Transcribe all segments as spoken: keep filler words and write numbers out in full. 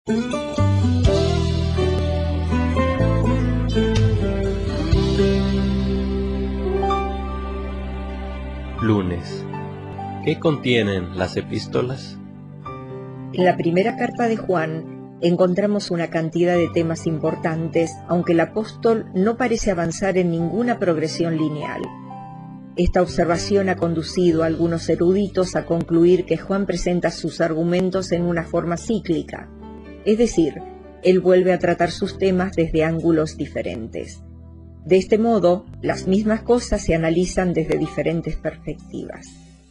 Lunes. ¿Qué contienen las epístolas? En la primera carta de Juan encontramos una cantidad de temas importantes, aunque el apóstol no parece avanzar en ninguna progresión lineal. Esta observación ha conducido a algunos eruditos a concluir que Juan presenta sus argumentos en una forma cíclica, es decir, él vuelve a tratar sus temas desde ángulos diferentes. De este modo, las mismas cosas se analizan desde diferentes perspectivas.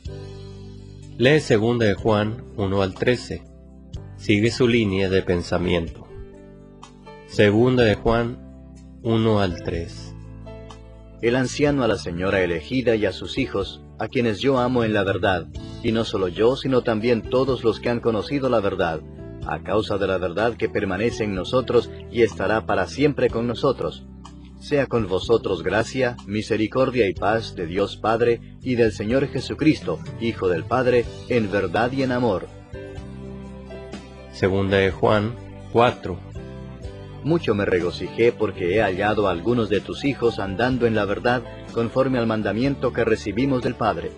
Lee segunda de Juan uno al trece. Sigue su línea de pensamiento. Segunda de Juan uno al tres. El anciano a la señora elegida y a sus hijos, a quienes yo amo en la verdad, y no solo yo, sino también todos los que han conocido la verdad, a causa de la verdad que permanece en nosotros y estará para siempre con nosotros. Sea con vosotros gracia, misericordia y paz de Dios Padre y del Señor Jesucristo, Hijo del Padre, en verdad y en amor. Segunda de Juan cuatro. Mucho me regocijé porque he hallado a algunos de tus hijos andando en la verdad conforme al mandamiento que recibimos del Padre.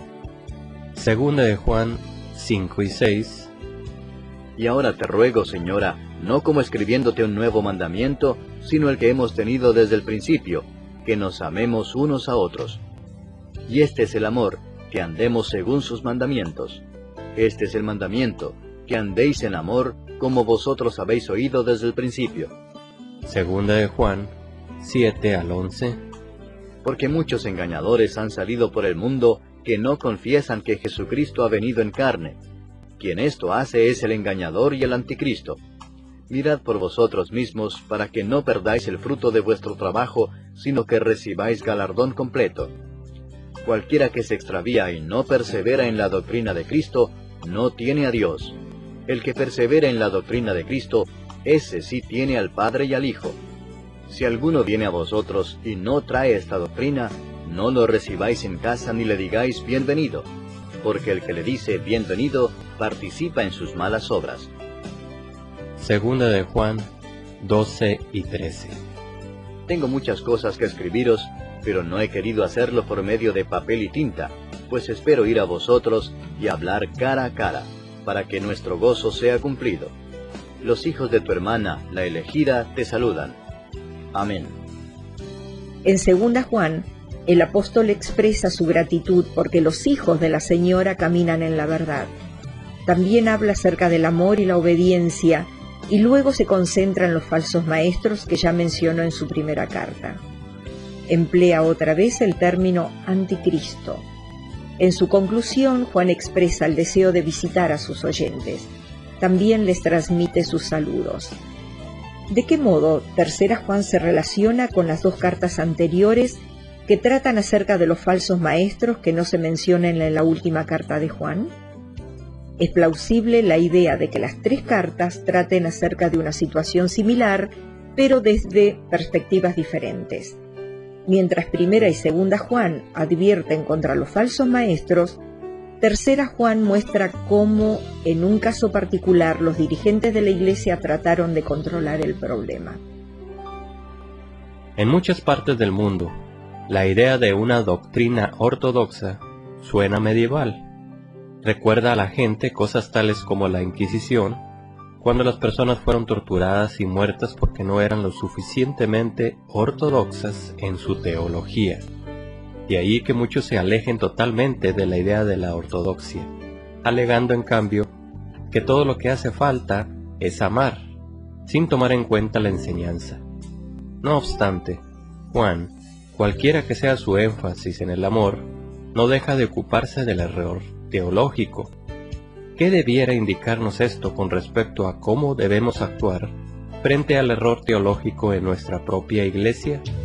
Segunda de Juan cinco y seis. Y ahora te ruego, Señora, no como escribiéndote un nuevo mandamiento, sino el que hemos tenido desde el principio, que nos amemos unos a otros. Y este es el amor, que andemos según sus mandamientos. Este es el mandamiento, que andéis en amor, como vosotros habéis oído desde el principio. Segunda de Juan siete al once. Porque muchos engañadores han salido por el mundo, que no confiesan que Jesucristo ha venido en carne. Quien esto hace es el engañador y el anticristo. Mirad por vosotros mismos, para que no perdáis el fruto de vuestro trabajo, sino que recibáis galardón completo. Cualquiera que se extravía y no persevera en la doctrina de Cristo, no tiene a Dios. El que persevera en la doctrina de Cristo, ese sí tiene al Padre y al Hijo. Si alguno viene a vosotros y no trae esta doctrina, no lo recibáis en casa ni le digáis bienvenido, porque el que le dice bienvenido participa en sus malas obras. Segunda de Juan doce y trece. Tengo muchas cosas que escribiros, pero no he querido hacerlo por medio de papel y tinta, pues espero ir a vosotros y hablar cara a cara, para que nuestro gozo sea cumplido. Los hijos de tu hermana, la elegida, te saludan. Amén. En segunda Juan, el apóstol expresa su gratitud porque los hijos de la señora caminan en la verdad. También habla acerca del amor y la obediencia, y luego se concentra en los falsos maestros que ya mencionó en su primera carta. Emplea otra vez el término anticristo. En su conclusión, Juan expresa el deseo de visitar a sus oyentes. También les transmite sus saludos. ¿De qué modo tercera Juan se relaciona con las dos cartas anteriores que tratan acerca de los falsos maestros que no se mencionan en la última carta de Juan? Es plausible la idea de que las tres cartas traten acerca de una situación similar, pero desde perspectivas diferentes. Mientras primera y segunda Juan advierten contra los falsos maestros, tercera Juan muestra cómo, en un caso particular, los dirigentes de la Iglesia trataron de controlar el problema. En muchas partes del mundo, la idea de una doctrina ortodoxa suena medieval. Recuerda a la gente cosas tales como la Inquisición, cuando las personas fueron torturadas y muertas porque no eran lo suficientemente ortodoxas en su teología. De ahí que muchos se alejen totalmente de la idea de la ortodoxia, alegando en cambio que todo lo que hace falta es amar, sin tomar en cuenta la enseñanza. No obstante, Juan, cualquiera que sea su énfasis en el amor, no deja de ocuparse del error teológico. ¿Qué debiera indicarnos esto con respecto a cómo debemos actuar frente al error teológico en nuestra propia iglesia?